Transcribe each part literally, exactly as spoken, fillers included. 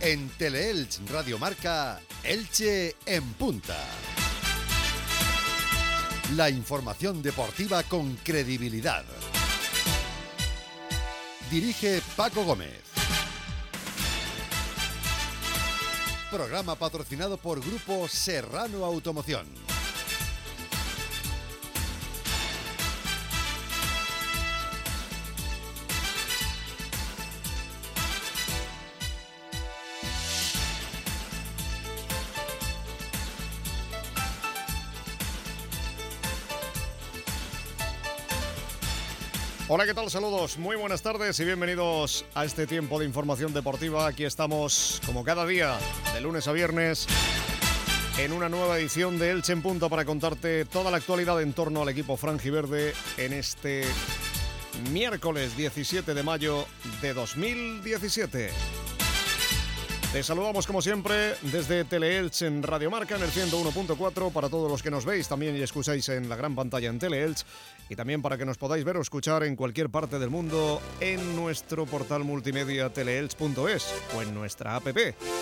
En Teleelch Radio Marca, Elche en punta. La información deportiva con credibilidad. Dirige Paco Gómez. Programa patrocinado por Grupo Serrano Automoción. Hola, ¿qué tal? Saludos, muy buenas tardes y bienvenidos a este tiempo de información deportiva. Aquí estamos, como cada día, de lunes a viernes, en una nueva edición de Elche en Punta para contarte toda la actualidad en torno al equipo franjiverde en este miércoles diecisiete de mayo de dos mil diecisiete. Te saludamos como siempre desde Teleelch en Radio Marca en el ciento uno punto cuatro para todos los que nos veis también y escucháis en la gran pantalla en Teleelch, y también para que nos podáis ver o escuchar en cualquier parte del mundo en nuestro portal multimedia teleelch punto es o en nuestra app.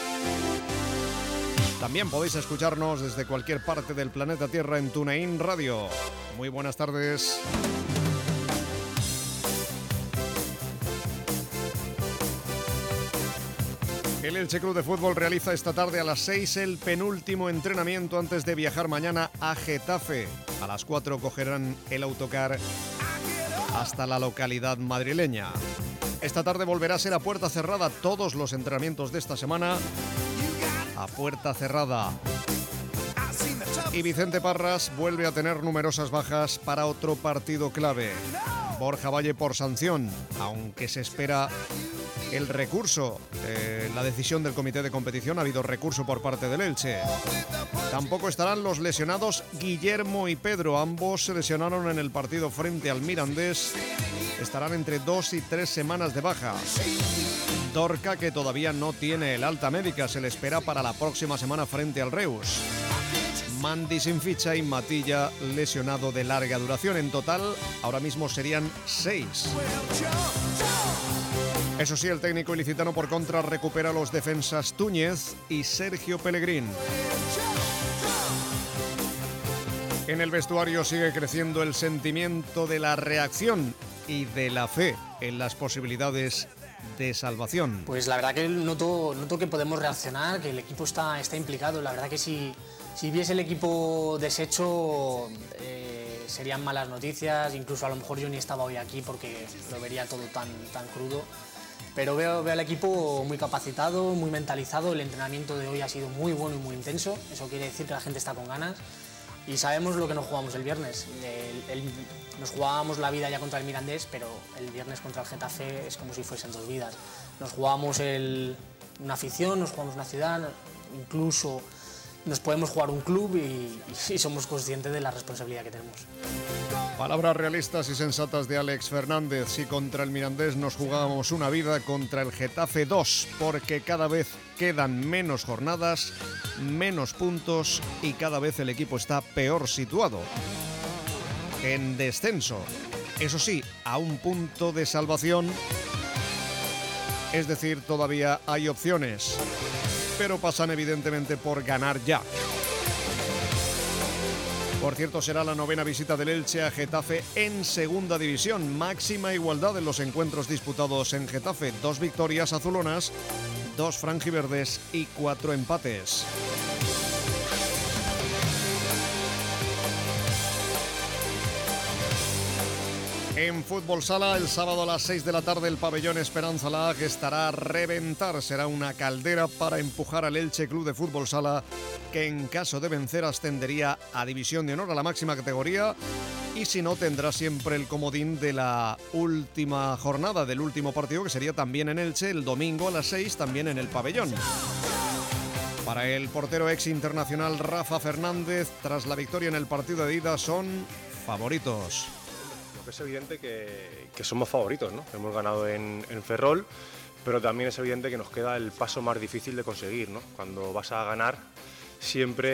También podéis escucharnos desde cualquier parte del planeta Tierra en TuneIn Radio. Muy buenas tardes. El Elche Club de Fútbol realiza esta tarde a las seis el penúltimo entrenamiento antes de viajar mañana a Getafe. A las cuatro cogerán el autocar hasta la localidad madrileña. Esta tarde volverá a ser a puerta cerrada todos los entrenamientos de esta semana. A puerta cerrada. Y Vicente Parras vuelve a tener numerosas bajas para otro partido clave. Borja Valle por sanción, aunque se espera el recurso, eh, la decisión del comité de competición. Ha habido recurso por parte del Elche. Tampoco estarán los lesionados Guillermo y Pedro. Ambos se lesionaron en el partido frente al Mirandés. Estarán entre dos y tres semanas de baja. Dorca, que todavía no tiene el alta médica, se le espera para la próxima semana frente al Reus. Mandi sin ficha y Matilla lesionado de larga duración. En total, ahora mismo serían seis. Eso sí, el técnico ilicitano por contra recupera a los defensas Túñez y Sergio Pellegrín. En el vestuario sigue creciendo el sentimiento de la reacción y de la fe en las posibilidades de salvación. Pues la verdad que noto, noto que podemos reaccionar, que el equipo está, está implicado. La verdad que si, si viese el equipo deshecho eh, serían malas noticias. Incluso a lo mejor yo ni estaba hoy aquí porque lo vería todo tan, tan crudo. Pero veo, veo al equipo muy capacitado, muy mentalizado. El entrenamiento de hoy ha sido muy bueno y muy intenso. Eso quiere decir que la gente está con ganas. Y sabemos lo que nos jugamos el viernes. El, el, nos jugábamos la vida ya contra el Mirandés, pero el viernes contra el Getafe es como si fuesen dos vidas. Nos jugábamos el, una afición, nos jugamos una ciudad, incluso nos podemos jugar un club y, y somos conscientes de la responsabilidad que tenemos. Palabras realistas y sensatas de Alex Fernández. Si contra el Mirandés nos jugábamos una vida, contra el Getafe dos, porque cada vez quedan menos jornadas, menos puntos y cada vez el equipo está peor situado. En descenso. Eso sí, a un punto de salvación. Es decir, todavía hay opciones, pero pasan evidentemente por ganar ya. Por cierto, será la novena visita del Elche a Getafe en segunda división. Máxima igualdad en los encuentros disputados en Getafe. Dos victorias azulonas, dos franjiverdes y cuatro empates. En Fútbol Sala, el sábado a las seis de la tarde, el pabellón Esperanza Lag estará a reventar. Será una caldera para empujar al Elche Club de Fútbol Sala, que en caso de vencer ascendería a División de Honor, a la máxima categoría, y si no tendrá siempre el comodín de la última jornada, del último partido, que sería también en Elche, el domingo a las seis, también en el pabellón. Para el portero ex internacional Rafa Fernández, tras la victoria en el partido de ida, son favoritos. Es evidente que, que somos favoritos, ¿no? Hemos ganado en, en Ferrol, pero también es evidente que nos queda el paso más difícil de conseguir, ¿no? Cuando vas a ganar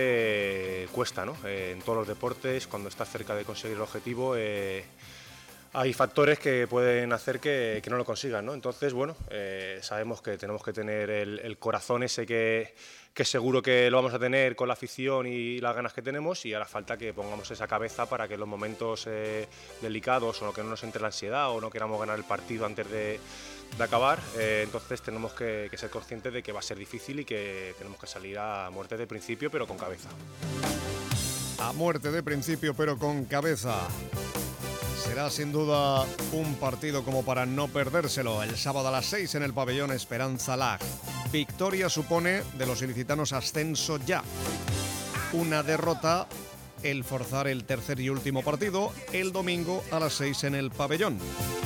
siempre eh, cuesta, ¿no? Eh, en todos los deportes, cuando estás cerca de conseguir el objetivo, eh, hay factores que pueden hacer que, que no lo consigan, ¿no? Entonces, bueno, eh, sabemos que tenemos que tener el, el corazón ese que, que seguro que lo vamos a tener con la afición y las ganas que tenemos, y ahora falta que pongamos esa cabeza para que en los momentos eh, delicados o que no nos entre la ansiedad o no queramos ganar el partido antes de, de acabar, eh, entonces tenemos que, que ser conscientes de que va a ser difícil y que tenemos que salir a muerte de principio, pero con cabeza. A muerte de principio, pero con cabeza. Será sin duda un partido como para no perdérselo. El sábado a las seis en el pabellón Esperanza Lag. Victoria supone de los ilicitanos ascenso ya. Una derrota, el forzar el tercer y último partido el domingo a las seis en el pabellón.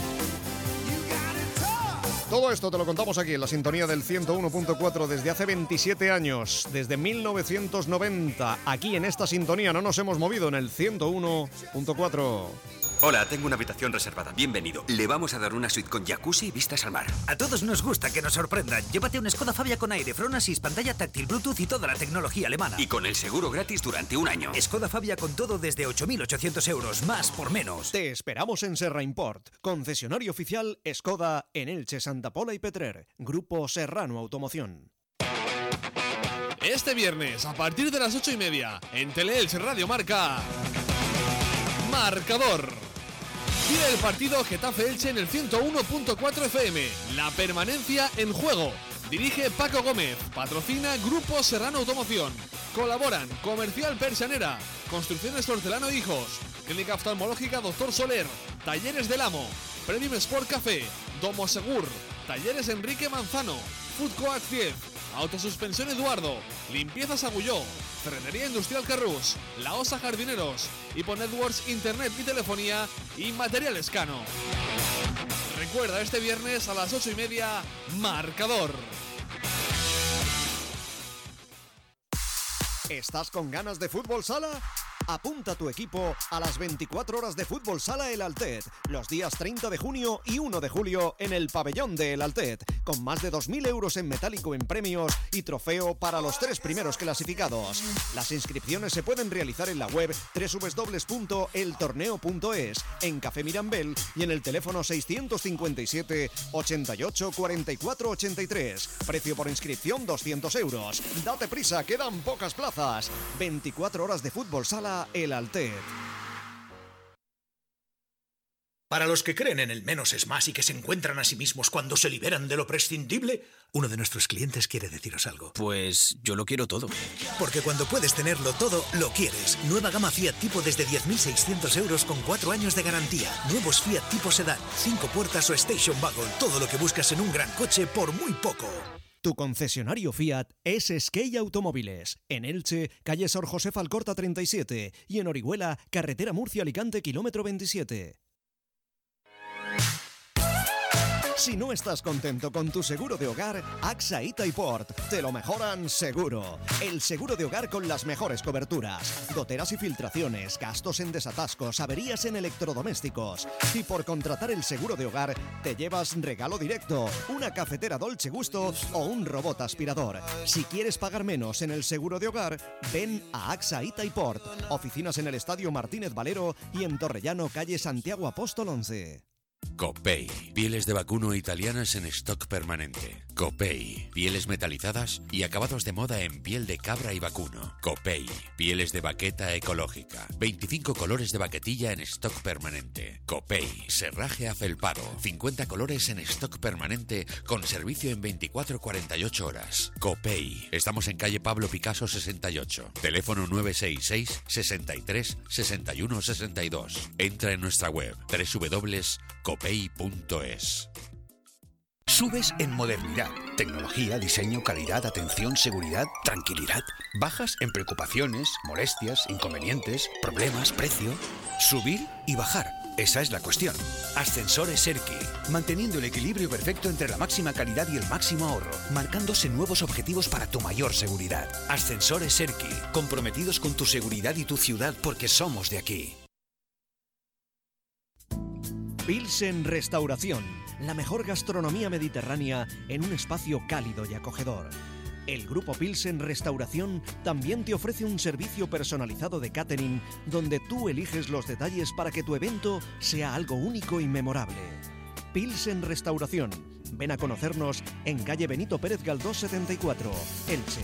Todo esto te lo contamos aquí en la sintonía del ciento uno punto cuatro desde hace veintisiete años, desde mil novecientos noventa. Aquí en esta sintonía no nos hemos movido en el ciento uno punto cuatro. Hola, tengo una habitación reservada. Bienvenido. Le vamos a dar una suite con jacuzzi y vistas al mar. A todos nos gusta que nos sorprendan. Llévate un Skoda Fabia con aire, front assist, pantalla táctil, Bluetooth y toda la tecnología alemana. Y con el seguro gratis durante un año. Skoda Fabia con todo desde ocho mil ochocientos euros, más por menos. Te esperamos en Serra Import, concesionario oficial Skoda en Elche, Santa Pola y Petrer. Grupo Serrano Automoción. Este viernes, a partir de las ocho y media, en Teleelch Radio Marca, Marcador. Vive el partido Getafe-Elche en el ciento uno punto cuatro F M. La permanencia en juego. Dirige Paco Gómez. Patrocina Grupo Serrano Automoción. Colaboran Comercial Persianera, Construcciones Hortelano Hijos, Clínica Oftalmológica Doctor Soler, Talleres del Amo, Premium Sport Café, Domosegur, Talleres Enrique Manzano, Food Coax diez, Autosuspensión Eduardo, Limpiezas Agulló, Ferretería Industrial Carrús, La Osa Jardineros, Hipo Networks Internet y Telefonía y Materiales Cano. Recuerda, este viernes a las ocho y media, Marcador. ¿Estás con ganas de fútbol sala? Apunta tu equipo a las veinticuatro horas de Fútbol Sala El Altet, los días treinta de junio y uno de julio en el pabellón de El Altet, con más de dos mil euros en metálico en premios y trofeo para los tres primeros clasificados. Las inscripciones se pueden realizar en la web doble u doble u doble u punto el torneo punto es, en Café Mirambel y en el teléfono seiscientos cincuenta y siete, ochenta y ocho, cuarenta y cuatro, ochenta y tres. Precio por inscripción doscientos euros. Date prisa, quedan pocas plazas. veinticuatro horas de Fútbol Sala El Altet. Para los que creen en el menos es más y que se encuentran a sí mismos cuando se liberan de lo prescindible, uno de nuestros clientes quiere deciros algo. Pues yo lo quiero todo. Porque cuando puedes tenerlo todo, lo quieres. Nueva gama Fiat Tipo desde diez mil seiscientos euros con cuatro años de garantía. Nuevos Fiat Tipo Sedán, cinco puertas o Station Wagon. Todo lo que buscas en un gran coche por muy poco. Tu concesionario Fiat es Skey Automóviles. En Elche, calle Sor José Alcorta treinta y siete. Y en Orihuela, carretera Murcia-Alicante, kilómetro veintisiete. Si no estás contento con tu seguro de hogar, AXA y Taiport te lo mejoran seguro. El seguro de hogar con las mejores coberturas. Goteras y filtraciones, gastos en desatascos, averías en electrodomésticos. Y por contratar el seguro de hogar, te llevas regalo directo, una cafetera Dolce Gusto o un robot aspirador. Si quieres pagar menos en el seguro de hogar, ven a AXA y Taiport. Oficinas en el Estadio Martínez Valero y en Torrellano, calle Santiago Apóstol once. Copei, pieles de vacuno italianas en stock permanente. Copei, pieles metalizadas y acabados de moda en piel de cabra y vacuno. Copei, pieles de baqueta ecológica. veinticinco colores de baquetilla en stock permanente. Copei, serraje afelpado. cincuenta colores en stock permanente con servicio en veinticuatro a cuarenta y ocho horas. Copei, estamos en calle Pablo Picasso sesenta y ocho. Teléfono nueve seis seis, sesenta y tres, sesenta y uno, sesenta y dos. Entra en nuestra web doble u doble u doble u punto copei punto es. Subes en modernidad, tecnología, diseño, calidad, atención, seguridad, tranquilidad. Bajas en preocupaciones, molestias, inconvenientes, problemas, precio. Subir y bajar, esa es la cuestión. Ascensores Erki, manteniendo el equilibrio perfecto entre la máxima calidad y el máximo ahorro, marcándose nuevos objetivos para tu mayor seguridad. Ascensores Erki, comprometidos con tu seguridad y tu ciudad porque somos de aquí. Pilsen Restauración, la mejor gastronomía mediterránea en un espacio cálido y acogedor. El Grupo Pilsen Restauración también te ofrece un servicio personalizado de catering donde tú eliges los detalles para que tu evento sea algo único y memorable. Pilsen Restauración. Ven a conocernos en calle Benito Pérez Galdós setenta y cuatro, Elche.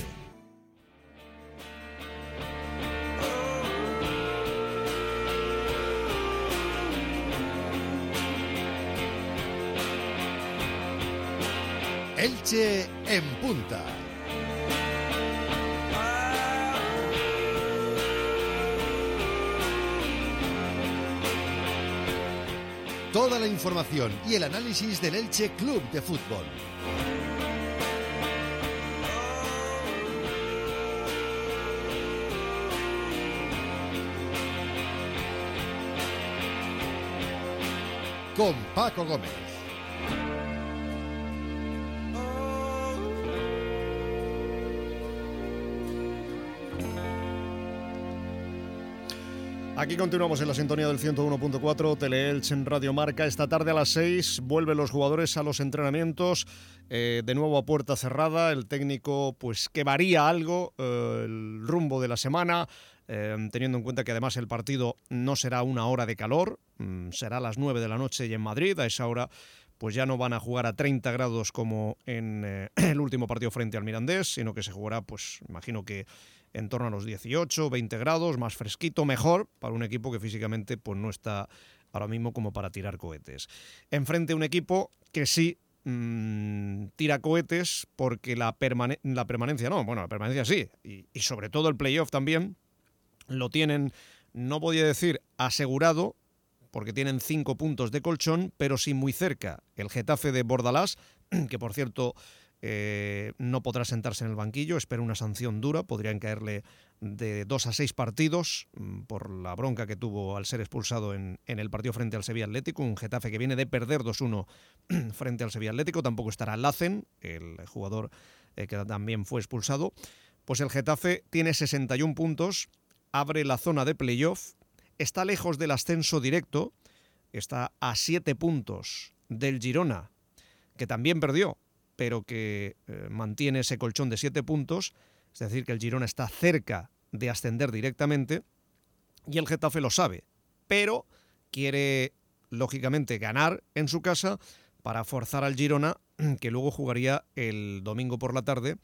Elche en punta. Toda la información y el análisis del Elche Club de Fútbol. Con Paco Gómez. Aquí continuamos en la sintonía del ciento uno punto cuatro, Teleelch en Radio Marca. Esta tarde a las seis vuelven los jugadores a los entrenamientos, eh, de nuevo a puerta cerrada. El técnico, pues que varía algo eh, el rumbo de la semana, eh, teniendo en cuenta que además el partido no será una hora de calor, mm, será a las nueve de la noche y en Madrid. A esa hora pues ya no van a jugar a treinta grados como en eh, el último partido frente al Mirandés, sino que se jugará, pues imagino que en torno a los dieciocho, veinte grados, más fresquito, mejor para un equipo que físicamente pues no está ahora mismo como para tirar cohetes. Enfrente un equipo que sí mmm, tira cohetes porque la, permane- la permanencia no, bueno, la permanencia sí, y, y sobre todo el playoff también lo tienen, no podía decir asegurado, porque tienen cinco puntos de colchón, pero sí muy cerca. El Getafe de Bordalás, que por cierto eh, no podrá sentarse en el banquillo, espera una sanción dura, podrían caerle de dos a seis partidos mmm, por la bronca que tuvo al ser expulsado en, en el partido frente al Sevilla Atlético, un Getafe que viene de perder dos uno frente al Sevilla Atlético. Tampoco estará Lacen, el jugador eh, que también fue expulsado. Pues el Getafe tiene sesenta y un puntos, abre la zona de playoff, está lejos del ascenso directo, está a siete puntos del Girona, que también perdió, pero que eh, mantiene ese colchón de siete puntos, es decir, que el Girona está cerca de ascender directamente, y el Getafe lo sabe, pero quiere, lógicamente, ganar en su casa para forzar al Girona, que luego jugaría el domingo por la tarde,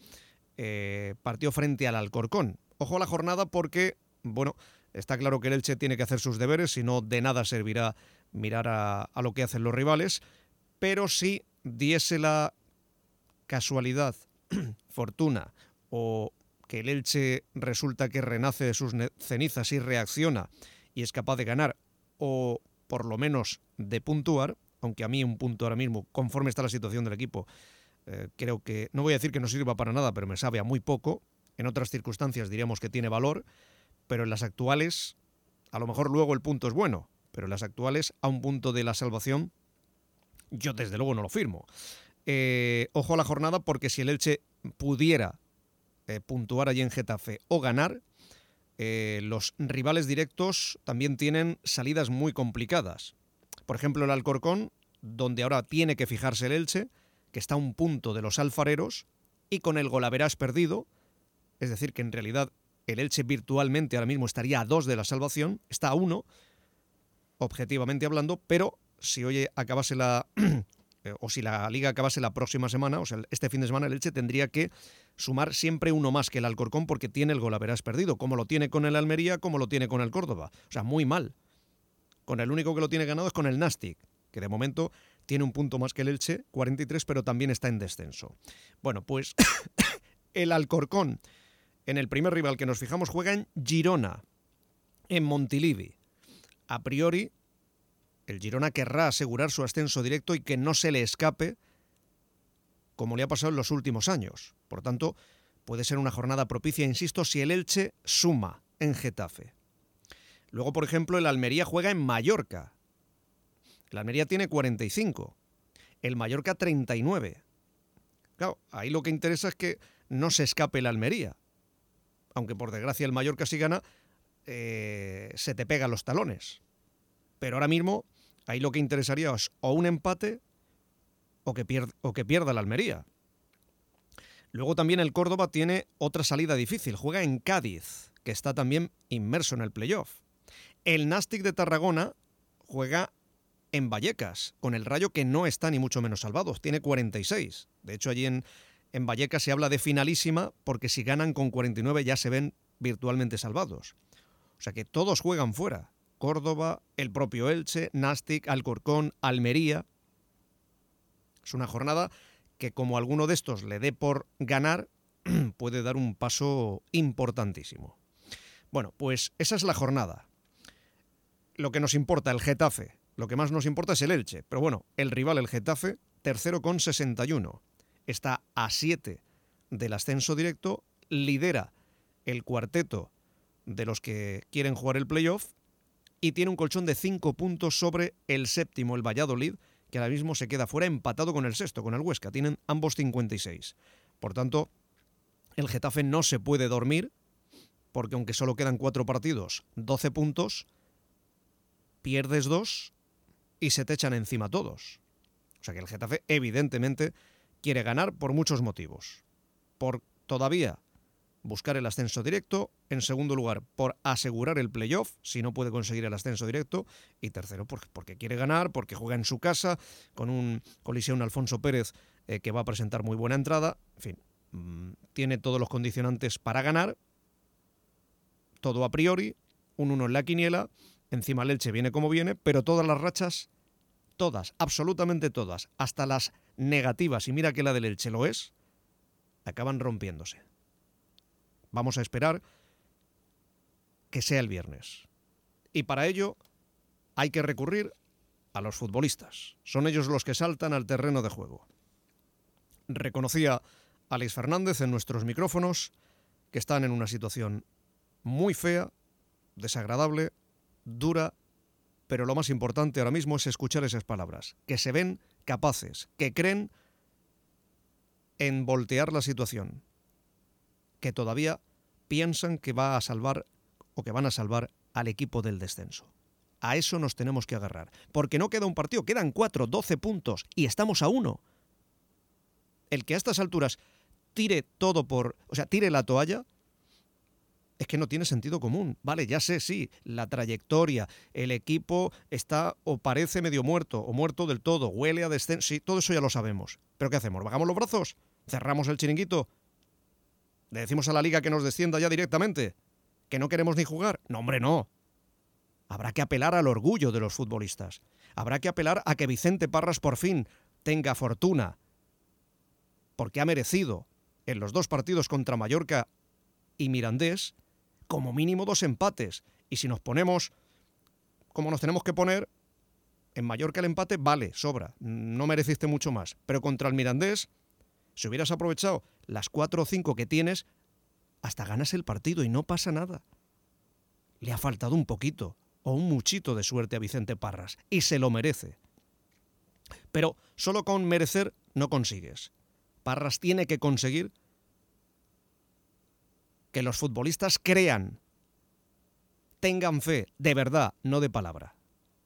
eh, partido frente al Alcorcón. Ojo a la jornada porque, bueno, está claro que el Elche tiene que hacer sus deberes, si no de nada servirá mirar a, a lo que hacen los rivales, pero si diese la casualidad, fortuna, o que el Elche resulta que renace de sus cenizas y reacciona y es capaz de ganar, o por lo menos de puntuar, aunque a mí un punto ahora mismo, conforme está la situación del equipo, eh, creo que, no voy a decir que no sirva para nada, pero me sabe a muy poco. En otras circunstancias diríamos que tiene valor, pero en las actuales, a lo mejor luego el punto es bueno, pero en las actuales, a un punto de la salvación, yo desde luego no lo firmo. Eh, ojo a la jornada, porque si el Elche pudiera eh, puntuar allí en Getafe o ganar, eh, los rivales directos también tienen salidas muy complicadas. Por ejemplo, el Alcorcón, donde ahora tiene que fijarse el Elche, que está a un punto de los alfareros, y con el golaverás perdido, es decir, que en realidad el Elche virtualmente ahora mismo estaría a dos de la salvación, está a uno, objetivamente hablando, pero si hoy acabase la, o si la Liga acabase la próxima semana, o sea, este fin de semana, el Elche tendría que sumar siempre uno más que el Alcorcón porque tiene el golaverás perdido, como lo tiene con el Almería, como lo tiene con el Córdoba. O sea, muy mal. Con el único que lo tiene ganado es con el Nastic, que de momento tiene un punto más que el Elche, cuarenta y tres, pero también está en descenso. Bueno, pues el Alcorcón, en el primer rival que nos fijamos, juega en Girona, en Montilivi. A priori, el Girona querrá asegurar su ascenso directo y que no se le escape, como le ha pasado en los últimos años. Por tanto, puede ser una jornada propicia, insisto, si el Elche suma en Getafe. Luego, por ejemplo, el Almería juega en Mallorca. El Almería tiene cuarenta y cinco, el Mallorca treinta y nueve. Claro, ahí lo que interesa es que no se escape el Almería. Aunque por desgracia el Mallorca si gana, eh, se te pega los talones. Pero ahora mismo, ahí lo que interesaría es o un empate o que, pier- o que pierda la Almería. Luego también el Córdoba tiene otra salida difícil, juega en Cádiz, que está también inmerso en el playoff. El Nàstic de Tarragona juega en Vallecas, con el Rayo que no está ni mucho menos salvado, tiene cuarenta y seis. De hecho, allí en, en Vallecas se habla de finalísima, porque si ganan con cuarenta y nueve ya se ven virtualmente salvados. O sea que todos juegan fuera. Córdoba, el propio Elche, Nàstic, Alcorcón, Almería. Es una jornada que, como alguno de estos le dé por ganar, puede dar un paso importantísimo. Bueno, pues esa es la jornada. Lo que nos importa, el Getafe. Lo que más nos importa es el Elche. Pero bueno, el rival, el Getafe, tercero con sesenta y uno. Está a siete del ascenso directo, lidera el cuarteto de los que quieren jugar el playoff y tiene un colchón de cinco puntos sobre el séptimo, el Valladolid, que ahora mismo se queda fuera empatado con el sexto, con el Huesca. Tienen ambos cincuenta y seis. Por tanto, el Getafe no se puede dormir, porque aunque solo quedan cuatro partidos, doce puntos, pierdes dos y se te echan encima todos. O sea que el Getafe evidentemente quiere ganar por muchos motivos. Por todavía buscar el ascenso directo, en segundo lugar por asegurar el playoff si no puede conseguir el ascenso directo, y tercero porque, porque quiere ganar, porque juega en su casa con un colisión Alfonso Pérez eh, que va a presentar muy buena entrada. En fin, mmm, tiene todos los condicionantes para ganar, todo a priori, un uno en la quiniela. Encima el Elche viene como viene, pero todas las rachas, todas, absolutamente todas, hasta las negativas, y mira que la del Elche lo es, acaban rompiéndose. Vamos a esperar que sea el viernes. Y para ello hay que recurrir a los futbolistas. Son ellos los que saltan al terreno de juego. Reconocía Alex Fernández en nuestros micrófonos que están en una situación muy fea, desagradable, dura, pero lo más importante ahora mismo es escuchar esas palabras, que se ven capaces, que creen en voltear la situación, que todavía piensan que va a salvar o que van a salvar al equipo del descenso. A eso nos tenemos que agarrar, porque no queda un partido, quedan cuatro, doce puntos y estamos a uno. El que a estas alturas tire todo por, o sea, tire la toalla, es que no tiene sentido común. Vale, ya sé, sí, la trayectoria, el equipo está o parece medio muerto, o muerto del todo, huele a descenso, sí, todo eso ya lo sabemos. ¿Pero qué hacemos? ¿Bajamos los brazos? ¿Cerramos el chiringuito? ¿Le decimos a la liga que nos descienda ya directamente? ¿Que no queremos ni jugar? No, hombre, no. Habrá que apelar al orgullo de los futbolistas. Habrá que apelar a que Vicente Parras por fin tenga fortuna, porque ha merecido en los dos partidos contra Mallorca y Mirandés como mínimo dos empates. Y si nos ponemos como nos tenemos que poner, en Mallorca el empate vale, sobra, no mereciste mucho más. Pero contra el Mirandés, si hubieras aprovechado las cuatro o cinco que tienes, hasta ganas el partido y no pasa nada. Le ha faltado un poquito o un muchito de suerte a Vicente Parras y se lo merece. Pero solo con merecer no consigues. Parras tiene que conseguir que los futbolistas crean, tengan fe, de verdad, no de palabra.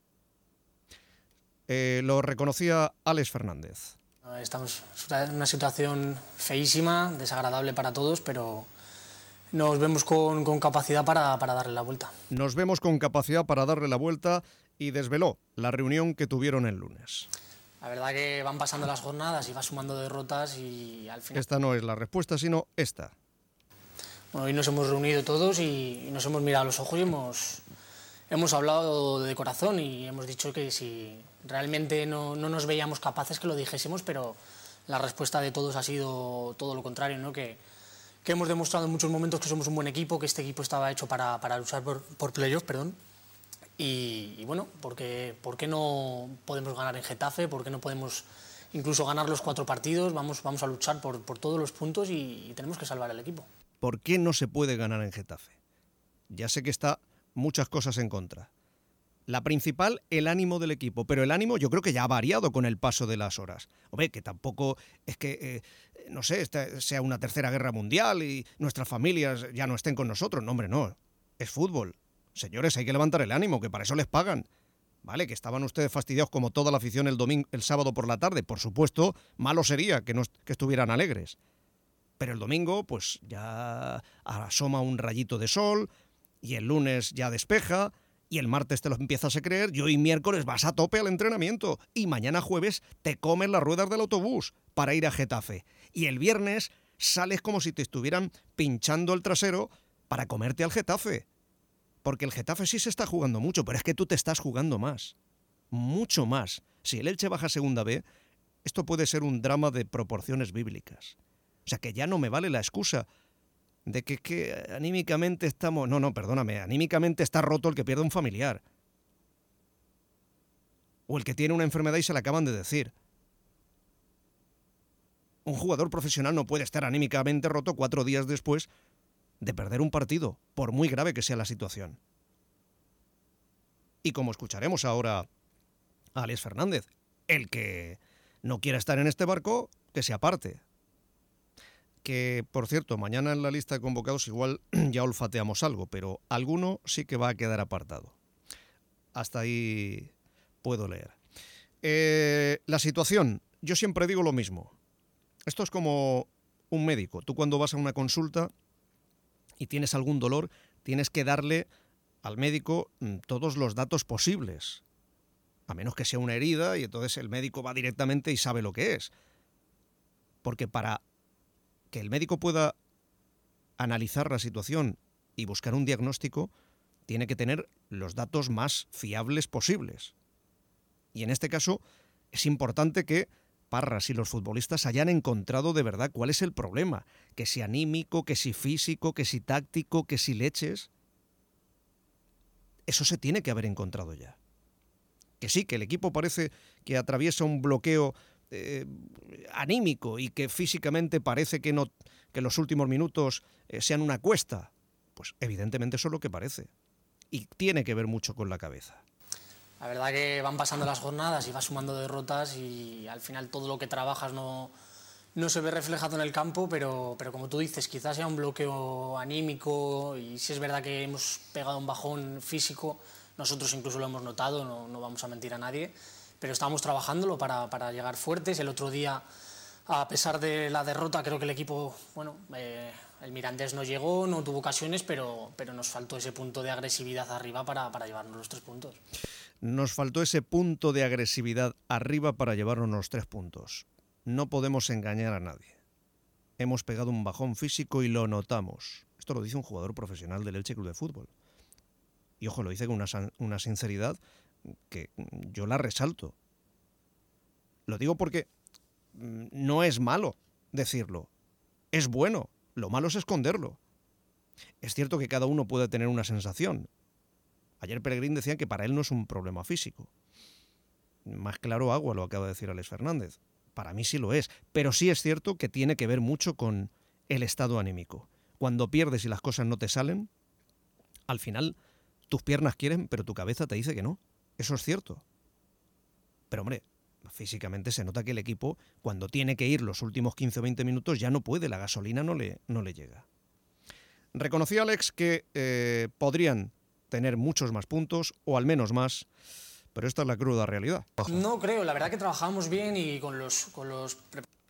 Eh, lo reconocía Alex Fernández. Estamos en una situación feísima, desagradable para todos, pero nos vemos con, con capacidad para, para darle la vuelta. Nos vemos con capacidad para darle la vuelta y desveló la reunión que tuvieron el lunes. La verdad que van pasando las jornadas y va sumando derrotas y al final... Esta no es la respuesta, sino esta. Bueno, hoy nos hemos reunido todos y nos hemos mirado a los ojos y hemos, hemos hablado de corazón y hemos dicho que si realmente no, no nos veíamos capaces que lo dijésemos, pero la respuesta de todos ha sido todo lo contrario, ¿no? Que, que hemos demostrado en muchos momentos que somos un buen equipo, que este equipo estaba hecho para, para luchar por, por playoff, perdón. Y, y bueno, porque, ¿por qué no podemos ganar en Getafe? ¿Por qué no podemos incluso ganar los cuatro partidos? Vamos, vamos a luchar por, por todos los puntos y, y tenemos que salvar al equipo. ¿Por qué no se puede ganar en Getafe? Ya sé que está muchas cosas en contra. La principal, el ánimo del equipo, pero el ánimo yo creo que ya ha variado con el paso de las horas. Hombre, que tampoco es que, eh, no sé, esta sea una tercera guerra mundial y nuestras familias ya no estén con nosotros. No, hombre, no. Es fútbol. Señores, hay que levantar el ánimo, que para eso les pagan. Vale, que estaban ustedes fastidiados como toda la afición el domingo, el sábado por la tarde. Por supuesto, malo sería que, no, que estuvieran alegres. Pero el domingo, pues ya asoma un rayito de sol, y el lunes ya despeja, y el martes te lo empiezas a creer, y hoy miércoles vas a tope al entrenamiento, y mañana jueves te comes las ruedas del autobús para ir a Getafe. Y el viernes sales como si te estuvieran pinchando el trasero para comerte al Getafe. Porque el Getafe sí se está jugando mucho, pero es que tú te estás jugando más. Mucho más. Si el Elche baja a Segunda B, esto puede ser un drama de proporciones bíblicas. O sea, que ya no me vale la excusa de que, que anímicamente estamos... No, no, perdóname, anímicamente está roto el que pierde un familiar. O el que tiene una enfermedad y se la acaban de decir. Un jugador profesional no puede estar anímicamente roto cuatro días después de perder un partido, por muy grave que sea la situación. Y como escucharemos ahora a Alex Fernández, el que no quiera estar en este barco, que se aparte. Que, por cierto, mañana en la lista de convocados igual ya olfateamos algo, pero alguno sí que va a quedar apartado. Hasta ahí puedo leer. Eh, la situación, yo siempre digo lo mismo. Esto es como un médico. Tú cuando vas a una consulta y tienes algún dolor, tienes que darle al médico todos los datos posibles. A menos que sea una herida y entonces el médico va directamente y sabe lo que es. Porque para que el médico pueda analizar la situación y buscar un diagnóstico, tiene que tener los datos más fiables posibles. Y en este caso es importante que Parras y los futbolistas hayan encontrado de verdad cuál es el problema. Que si anímico, que si físico, que si táctico, que si leches. Eso se tiene que haber encontrado ya. Que sí, que el equipo parece que atraviesa un bloqueo eh, anímico y que físicamente parece que, no, que los últimos minutos eh, sean una cuesta. Pues evidentemente eso es lo que parece. Y tiene que ver mucho con la cabeza. La verdad que van pasando las jornadas y vas sumando derrotas y al final todo lo que trabajas no, no se ve reflejado en el campo, pero, pero como tú dices, quizás sea un bloqueo anímico y si es verdad que hemos pegado un bajón físico, nosotros incluso lo hemos notado, no, no vamos a mentir a nadie, pero estamos trabajándolo para, para llegar fuertes. El otro día, a pesar de la derrota, creo que el equipo, bueno, eh, el Mirandés no llegó, no tuvo ocasiones, pero, pero nos faltó ese punto de agresividad arriba para, para llevarnos los tres puntos. Nos faltó ese punto de agresividad arriba para llevarnos los tres puntos. No podemos engañar a nadie. Hemos pegado un bajón físico y lo notamos. Esto lo dice un jugador profesional del Elche Club de Fútbol. Y ojo, lo dice con una, una sinceridad que yo la resalto. Lo digo porque no es malo decirlo. Es bueno. Lo malo es esconderlo. Es cierto que cada uno puede tener una sensación. Ayer Pellegrín decía que para él no es un problema físico. Más claro agua, lo acaba de decir Alex Fernández. Para mí sí lo es, pero sí es cierto que tiene que ver mucho con el estado anímico. Cuando pierdes y las cosas no te salen, al final tus piernas quieren, pero tu cabeza te dice que no. Eso es cierto. Pero hombre, físicamente se nota que el equipo, cuando tiene que ir los últimos quince o veinte minutos, ya no puede, la gasolina no le, no le llega. Reconocía Alex que eh, podrían tener muchos más puntos, o al menos más, pero esta es la cruda realidad. No creo, la verdad que trabajamos bien y con los... Con los...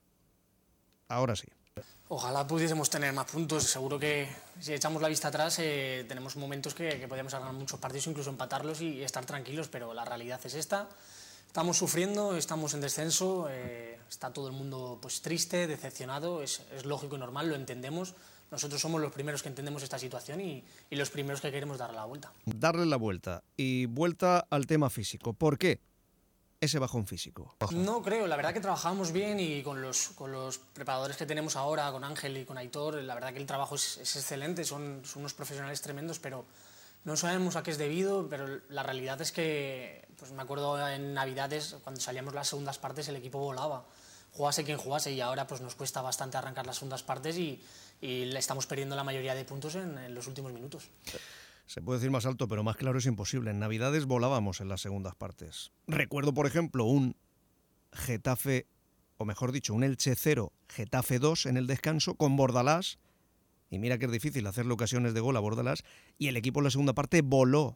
Ahora sí. Ojalá pudiésemos tener más puntos, seguro que si echamos la vista atrás eh, tenemos momentos que, que podemos ganar muchos partidos, incluso empatarlos y estar tranquilos, pero la realidad es esta. Estamos sufriendo, estamos en descenso, eh, está todo el mundo pues triste, decepcionado, es, es lógico y normal, lo entendemos. Nosotros somos los primeros que entendemos esta situación y, y los primeros que queremos darle la vuelta. Darle la vuelta. Y vuelta al tema físico. ¿Por qué ese bajón físico? No creo, la verdad que trabajamos bien y con los, con los preparadores que tenemos ahora, con Ángel y con Aitor, la verdad que el trabajo es, es excelente, son, son unos profesionales tremendos, pero no sabemos a qué es debido, pero la realidad es que, pues me acuerdo en Navidades, cuando salíamos las segundas partes, el equipo volaba. Jugase quien jugase y ahora pues nos cuesta bastante arrancar las segundas partes y, y le estamos perdiendo la mayoría de puntos en, en los últimos minutos. Se puede decir más alto, pero más claro es imposible. En Navidades volábamos en las segundas partes. Recuerdo, por ejemplo, un Getafe, o mejor dicho, un Elche cero, Getafe dos en el descanso con Bordalás. Y mira que es difícil hacerle ocasiones de gol a Bordalás. Y el equipo en la segunda parte voló.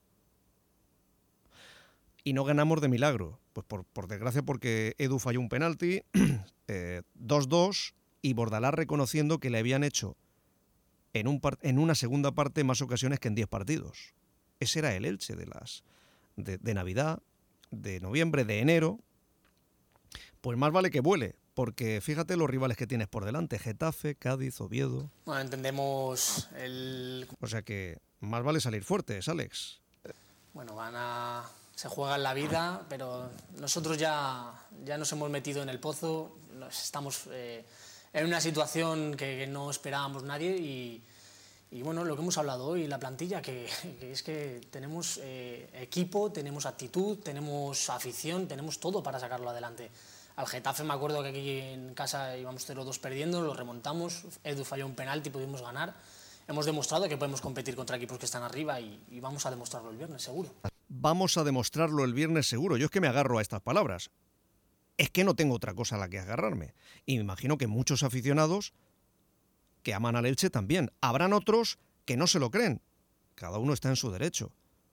Y no ganamos de milagro. Pues por, por desgracia porque Edu falló un penalti, eh, dos dos, y Bordalás reconociendo que le habían hecho en, un par en una segunda parte más ocasiones que en diez partidos. Ese era el Elche de, las, de, de Navidad, de noviembre, de enero. Pues más vale que vuele, porque fíjate los rivales que tienes por delante: Getafe, Cádiz, Oviedo. Bueno, entendemos el... O sea que más vale salir fuertes, Alex. Bueno, van a... se juegan la vida, pero nosotros ya, ya nos hemos metido en el pozo, estamos eh, en una situación que, que no esperábamos nadie y, y bueno, lo que hemos hablado hoy, la plantilla, que, que es que tenemos eh, equipo, tenemos actitud, tenemos afición, tenemos todo para sacarlo adelante. Al Getafe me acuerdo que aquí en casa íbamos cero dos perdiendo, lo remontamos, Edu falló un penalti, pudimos ganar. Hemos demostrado que podemos competir contra equipos que están arriba y, y vamos a demostrarlo el viernes, seguro. Vamos a demostrarlo el viernes seguro. Yo es que me agarro a estas palabras. Es que no tengo otra cosa a la que agarrarme. Y me imagino que muchos aficionados que aman al Elche también. Habrán otros que no se lo creen. Cada uno está en su derecho.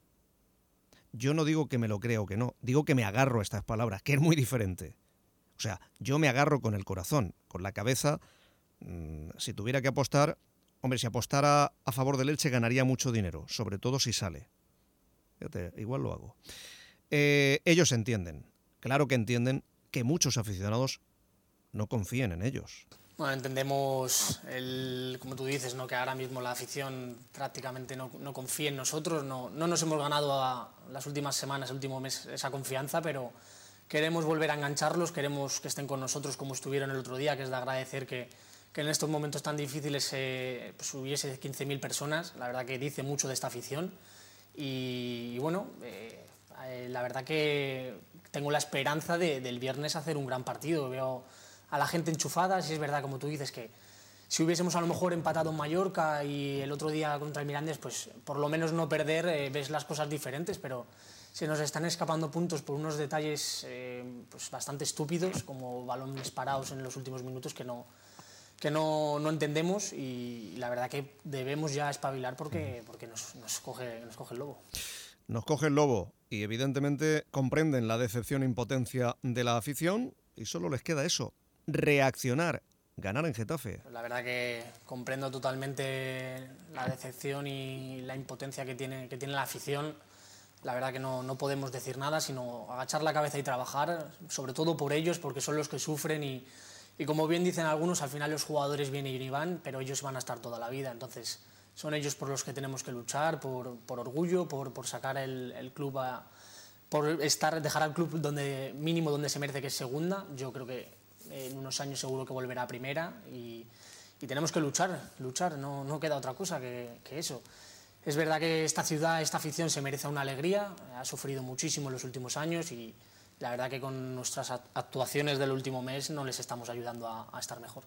Yo no digo que me lo crea o que no. Digo que me agarro a estas palabras, que es muy diferente. O sea, yo me agarro con el corazón, con la cabeza. Mmm, si tuviera que apostar, hombre, si apostara a favor del Elche ganaría mucho dinero, sobre todo si sale. Fíjate, igual lo hago. Eh, ellos entienden, claro que entienden que muchos aficionados no confíen en ellos. Bueno, entendemos, el, como tú dices, ¿no? Que ahora mismo la afición prácticamente no, no confía en nosotros. No, no nos hemos ganado a las últimas semanas, el último mes, esa confianza, pero queremos volver a engancharlos, queremos que estén con nosotros como estuvieron el otro día, que es de agradecer que, que en estos momentos tan difíciles eh, pues hubiese quince mil personas. La verdad que dice mucho de esta afición. Y, y bueno, eh, eh, la verdad que tengo la esperanza de, del viernes hacer un gran partido. Veo a la gente enchufada, si es verdad, como tú dices, que si hubiésemos a lo mejor empatado en Mallorca y el otro día contra el Mirandés, pues por lo menos no perder, eh, ves las cosas diferentes, pero se nos están escapando puntos por unos detalles eh, pues bastante estúpidos, como balones parados en los últimos minutos que no... que no, no entendemos y la verdad que debemos ya espabilar porque, porque nos, nos, coge, nos coge el lobo. Nos coge el lobo y evidentemente comprenden la decepción e impotencia de la afición y solo les queda eso, reaccionar, ganar en Getafe. La verdad que comprendo totalmente la decepción y la impotencia que tiene, que tiene la afición. La verdad que no, no podemos decir nada, sino agachar la cabeza y trabajar, sobre todo por ellos, porque son los que sufren y Y como bien dicen algunos, al final los jugadores vienen y van, pero ellos van a estar toda la vida. Entonces, son ellos por los que tenemos que luchar, por, por orgullo, por, por sacar el, el club a... por estar, dejar al club donde mínimo donde se merece, que es segunda. Yo creo que en unos años seguro que volverá a primera y, y tenemos que luchar, luchar, no, no queda otra cosa que, que eso. Es verdad que esta ciudad, esta afición se merece una alegría, ha sufrido muchísimo en los últimos años y la verdad que con nuestras actuaciones del último mes no les estamos ayudando a, a estar mejor.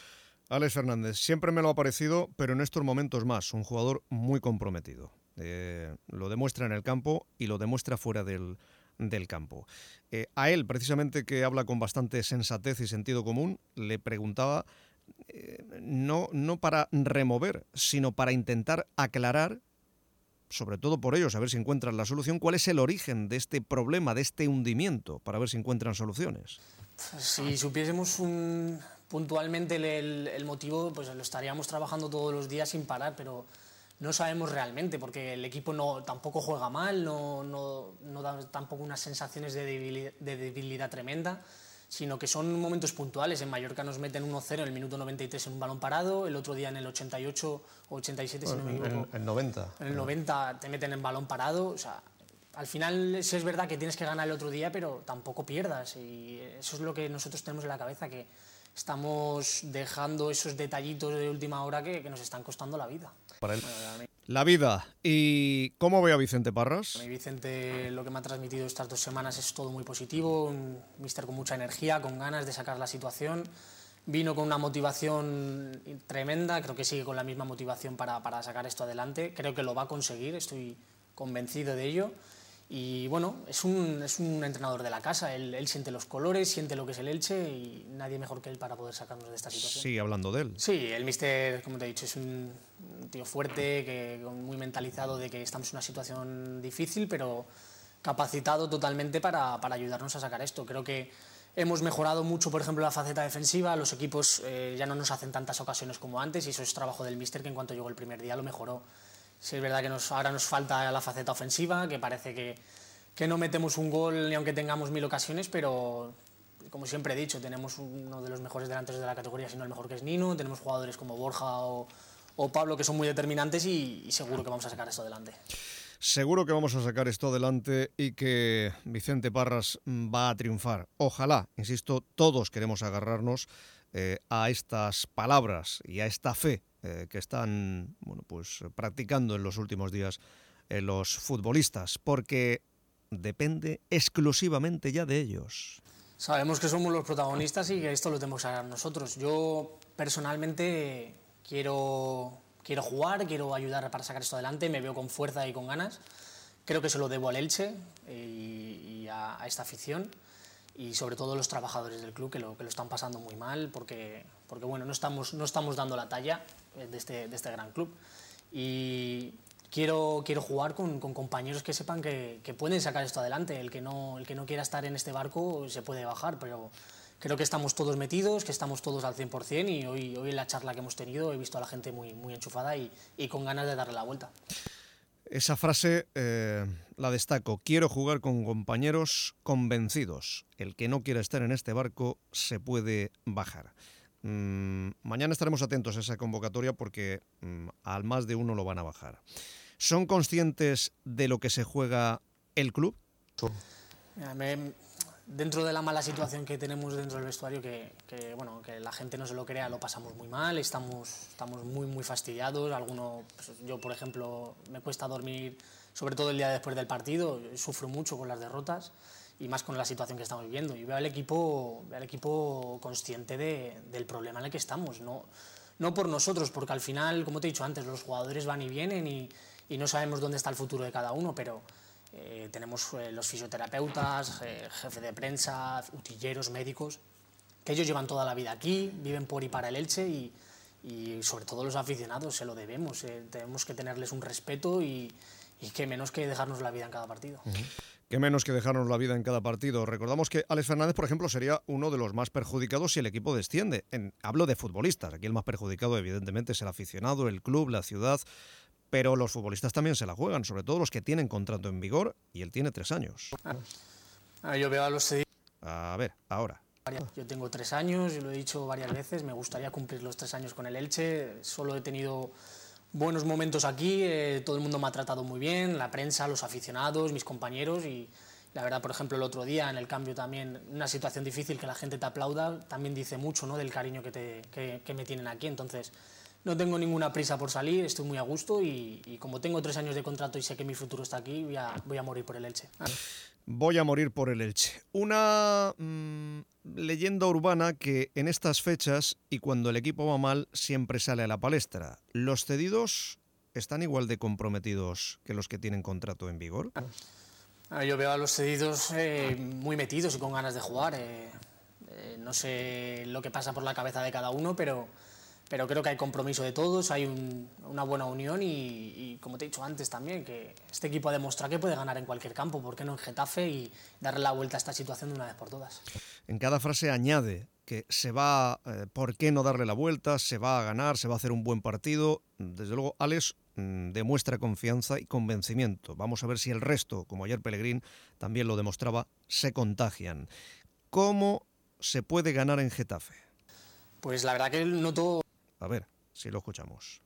Alex Fernández, siempre me lo ha parecido, pero en estos momentos más, un jugador muy comprometido. Eh, lo demuestra en el campo y lo demuestra fuera del, del campo. Eh, a él, precisamente, que habla con bastante sensatez y sentido común, le preguntaba, eh, no, no para remover, sino para intentar aclarar, sobre todo por ellos, a ver si encuentran la solución, cuál es el origen de este problema, de este hundimiento, para ver si encuentran soluciones. Si supiésemos un, puntualmente el, el, el motivo, pues lo estaríamos trabajando todos los días sin parar, pero no sabemos realmente, porque el equipo no, tampoco juega mal, no, no, no da tampoco unas sensaciones de debilidad, de debilidad tremenda, sino que son momentos puntuales. En Mallorca nos meten uno cero en el minuto noventa y tres en un balón parado, el otro día en el ochenta y ocho o ochenta y siete, si no me equivoco. En el noventa. En el noventa te meten en balón parado, o sea, al final sí es verdad que tienes que ganar el otro día, pero tampoco pierdas, y eso es lo que nosotros tenemos en la cabeza, que estamos dejando esos detallitos de última hora que, que nos están costando la vida. Para él. Bueno, la vida. ¿Y cómo ve a Vicente Parras? A mí Vicente, lo que me ha transmitido estas dos semanas es todo muy positivo, un míster con mucha energía, con ganas de sacar la situación. Vino con una motivación tremenda, creo que sigue con la misma motivación para, para sacar esto adelante. Creo que lo va a conseguir, estoy convencido de ello. Y bueno, es un, es un entrenador de la casa, él, él siente los colores, siente lo que es el Elche y nadie mejor que él para poder sacarnos de esta situación. Sigue hablando de él. Sí, el míster, como te he dicho, es un, un tío fuerte, que, muy mentalizado de que estamos en una situación difícil, pero capacitado totalmente para, para ayudarnos a sacar esto. Creo que hemos mejorado mucho, por ejemplo, la faceta defensiva. Los equipos eh, ya no nos hacen tantas ocasiones como antes, y eso es trabajo del míster, que en cuanto llegó el primer día lo mejoró. Sí, es verdad que nos, ahora nos falta la faceta ofensiva, que parece que, que no metemos un gol ni aunque tengamos mil ocasiones, pero como siempre he dicho, tenemos uno de los mejores delanteros de la categoría, si no el mejor, que es Nino. Tenemos jugadores como Borja o, o Pablo que son muy determinantes, y, y seguro que vamos a sacar esto adelante. Seguro que vamos a sacar esto adelante y que Vicente Parras va a triunfar. Ojalá, insisto, todos queremos agarrarnos eh, a estas palabras y a esta fe eh, que están bueno, pues, practicando en los últimos días eh, los futbolistas, porque depende exclusivamente ya de ellos. Sabemos que somos los protagonistas y que esto lo tenemos que hacer nosotros. Yo personalmente quiero... Quiero jugar, quiero ayudar para sacar esto adelante, me veo con fuerza y con ganas. Creo que se lo debo al Elche y, y a, a esta afición, y sobre todo a los trabajadores del club, que lo, que lo están pasando muy mal, porque, porque bueno, no estamos, no estamos dando la talla de este, de este gran club. Y quiero, quiero jugar con, con compañeros que sepan que, que pueden sacar esto adelante. El que, no, el que no quiera estar en este barco se puede bajar, pero creo que estamos todos metidos, que estamos todos al cien por cien, y hoy, hoy en la charla que hemos tenido he visto a la gente muy, muy enchufada y, y con ganas de darle la vuelta. Esa frase eh, la destaco. Quiero jugar con compañeros convencidos. El que no quiera estar en este barco se puede bajar. Mm, mañana estaremos atentos a esa convocatoria porque mm, al más de uno lo van a bajar. ¿Son conscientes de lo que se juega el club? Mira, me... Dentro de la mala situación que tenemos dentro del vestuario, que, que, bueno, que la gente no se lo crea, lo pasamos muy mal, estamos, estamos muy, muy fastidiados. Alguno, pues yo, por ejemplo, me cuesta dormir, sobre todo el día después del partido, sufro mucho con las derrotas y más con la situación que estamos viviendo. Y veo al equipo, veo al equipo consciente de, del problema en el que estamos, no, no por nosotros, porque al final, como te he dicho antes, los jugadores van y vienen y, y no sabemos dónde está el futuro de cada uno, pero Eh, tenemos eh, los fisioterapeutas, eh, jefe de prensa, utilleros, médicos, que ellos llevan toda la vida aquí, viven por y para el Elche, y, y sobre todo los aficionados se lo debemos. Eh, tenemos que tenerles un respeto y, y qué menos que dejarnos la vida en cada partido. Uh-huh. Qué menos que dejarnos la vida en cada partido. Recordamos que Alex Fernández, por ejemplo, sería uno de los más perjudicados si el equipo desciende. En, hablo de futbolistas. Aquí el más perjudicado, evidentemente, es el aficionado, el club, la ciudad. Pero los futbolistas también se la juegan, sobre todo los que tienen contrato en vigor, y él tiene tres años. Ah, yo veo a los cedidos. A ver, ahora. Yo tengo tres años, y lo he dicho varias veces, me gustaría cumplir los tres años con el Elche. Solo he tenido buenos momentos aquí, eh, todo el mundo me ha tratado muy bien, la prensa, los aficionados, mis compañeros, y la verdad, por ejemplo, el otro día en el cambio también, una situación difícil, que la gente te aplauda, también dice mucho, ¿no?, del cariño que, te, que, que me tienen aquí. Entonces, no tengo ninguna prisa por salir, estoy muy a gusto, y, y como tengo tres años de contrato y sé que mi futuro está aquí, voy a, voy a morir por el Elche. Voy a morir por el Elche. Una mmm, leyenda urbana que en estas fechas y cuando el equipo va mal siempre sale a la palestra. ¿Los cedidos están igual de comprometidos que los que tienen contrato en vigor? Yo veo a los cedidos eh, muy metidos y con ganas de jugar. Eh, eh, no sé lo que pasa por la cabeza de cada uno, pero... Pero creo que hay compromiso de todos, hay un, una buena unión y, y, como te he dicho antes también, que este equipo ha demostrado que puede ganar en cualquier campo, ¿por qué no en Getafe? Y darle la vuelta a esta situación de una vez por todas. En cada frase añade que se va, eh, ¿por qué no darle la vuelta? Se va a ganar, se va a hacer un buen partido. Desde luego, Alex mmm, demuestra confianza y convencimiento. Vamos a ver si el resto, como ayer Pellegrín también lo demostraba, se contagian. ¿Cómo se puede ganar en Getafe? Pues la verdad que noto... A ver, si lo escuchamos.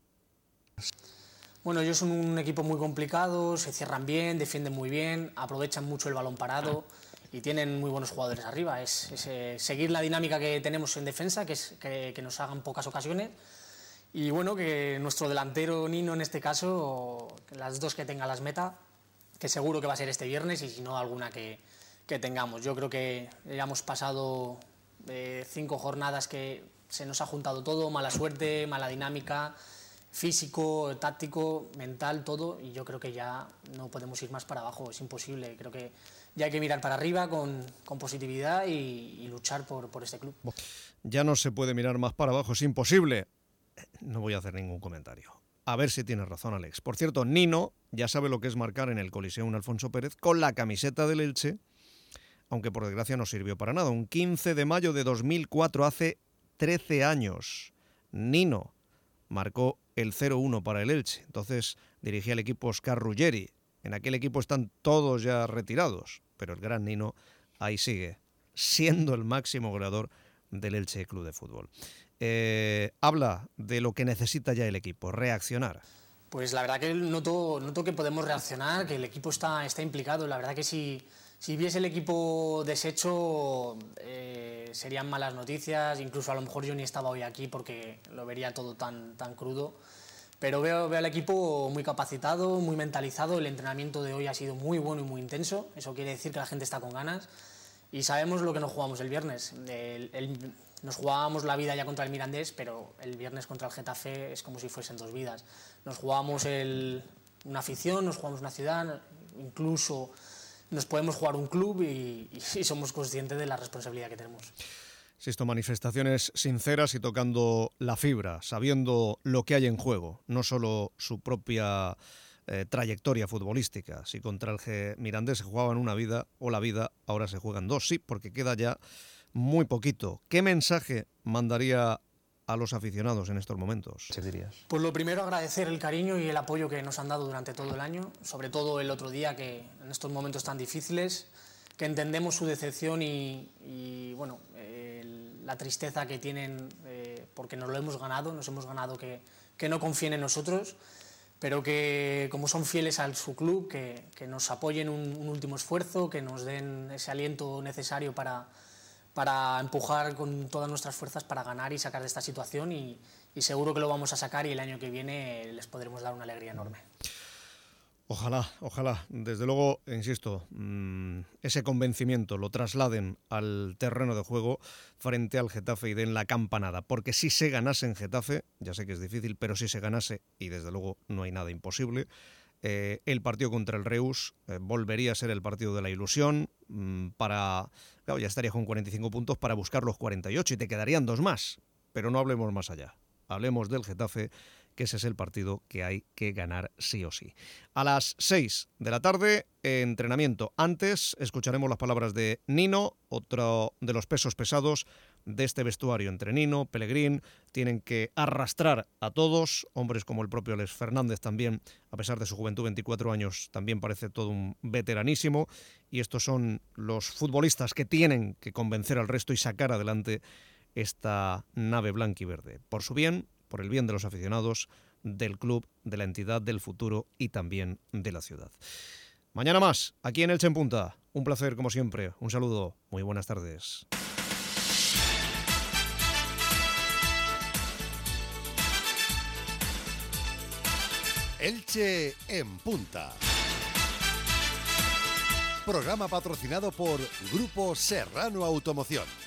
Bueno, ellos son un equipo muy complicado, se cierran bien, defienden muy bien, aprovechan mucho el balón parado y tienen muy buenos jugadores arriba. Es, es eh, seguir la dinámica que tenemos en defensa, que es que, que nos hagan pocas ocasiones. Y bueno, que nuestro delantero Nino, en este caso, las dos que tenga las meta, que seguro que va a ser este viernes, y si no, alguna que, que tengamos. Yo creo que ya hemos pasado eh, cinco jornadas que se nos ha juntado todo, mala suerte, mala dinámica, físico, táctico, mental, todo, y yo creo que ya no podemos ir más para abajo, es imposible. Creo que ya hay que mirar para arriba con, con positividad y, y luchar por, por este club. Ya no se puede mirar más para abajo, es imposible. No voy a hacer ningún comentario. A ver si tienes razón, Alex. Por cierto, Nino ya sabe lo que es marcar en el Coliseum Alfonso Pérez con la camiseta del Elche aunque por desgracia no sirvió para nada. Un quince de mayo de dos mil cuatro, hace trece años, Nino marcó el cero uno para el Elche. Entonces dirigía el equipo Óscar Ruggeri. En aquel equipo están todos ya retirados, pero el gran Nino ahí sigue, siendo el máximo goleador del Elche Club de Fútbol. Eh, habla de lo que necesita ya el equipo, reaccionar. Pues la verdad que noto, noto que podemos reaccionar, que el equipo está, está implicado. La verdad que si, si viese el equipo deshecho eh, serían malas noticias. Incluso a lo mejor yo ni estaba hoy aquí porque lo vería todo tan, tan crudo. Pero veo, veo al equipo muy capacitado, muy mentalizado. El entrenamiento de hoy ha sido muy bueno y muy intenso. Eso quiere decir que la gente está con ganas. Y sabemos lo que nos jugamos el viernes. El, el, nos jugábamos la vida ya contra el Mirandés, pero el viernes contra el Getafe es como si fuesen dos vidas. Nos jugamos el, una afición, nos jugamos una ciudad, incluso nos podemos jugar un club y, y somos conscientes de la responsabilidad que tenemos. Insisto, manifestaciones sinceras y tocando la fibra, sabiendo lo que hay en juego, no solo su propia eh, trayectoria futbolística. Si contra el G Mirandés se jugaban una vida o la vida, ahora se juegan dos, sí, porque queda ya muy poquito. ¿Qué mensaje mandaría a los aficionados en estos momentos? ¿Qué dirías? Pues lo primero, agradecer el cariño y el apoyo que nos han dado durante todo el año, sobre todo el otro día, que en estos momentos tan difíciles, que entendemos su decepción y, y bueno, eh, la tristeza que tienen eh, porque nos lo hemos ganado, nos hemos ganado que, que no confíen en nosotros, pero que como son fieles a su club, que, que nos apoyen un, un último esfuerzo, que nos den ese aliento necesario para, para empujar con todas nuestras fuerzas para ganar y sacar de esta situación, y, y seguro que lo vamos a sacar y el año que viene les podremos dar una alegría enorme. Ojalá, ojalá. Desde luego, insisto, mmm, ese convencimiento lo trasladen al terreno de juego frente al Getafe y den la campanada. Porque si se ganase en Getafe, ya sé que es difícil, pero si se ganase, y desde luego no hay nada imposible, eh, el partido contra el Reus eh, volvería a ser el partido de la ilusión mmm, para... Claro, ya estaría con cuarenta y cinco puntos para buscar los cuarenta y ocho y te quedarían dos más. Pero no hablemos más allá. Hablemos del Getafe, que ese es el partido que hay que ganar sí o sí. A las seis de la tarde, entrenamiento. Antes escucharemos las palabras de Nino, otro de los pesos pesados de este vestuario. Entre Nino, Pellegrín, tienen que arrastrar a todos, hombres como el propio Alex Fernández también, a pesar de su juventud, veinticuatro años, también parece todo un veteranísimo, y estos son los futbolistas que tienen que convencer al resto y sacar adelante esta nave blanquiverde, por su bien, por el bien de los aficionados, del club, de la entidad, del futuro y también de la ciudad. Mañana más, aquí en Elche en Punta. Un placer como siempre. Un saludo. Muy buenas tardes. Elche en Punta. Programa patrocinado por Grupo Serrano Automoción.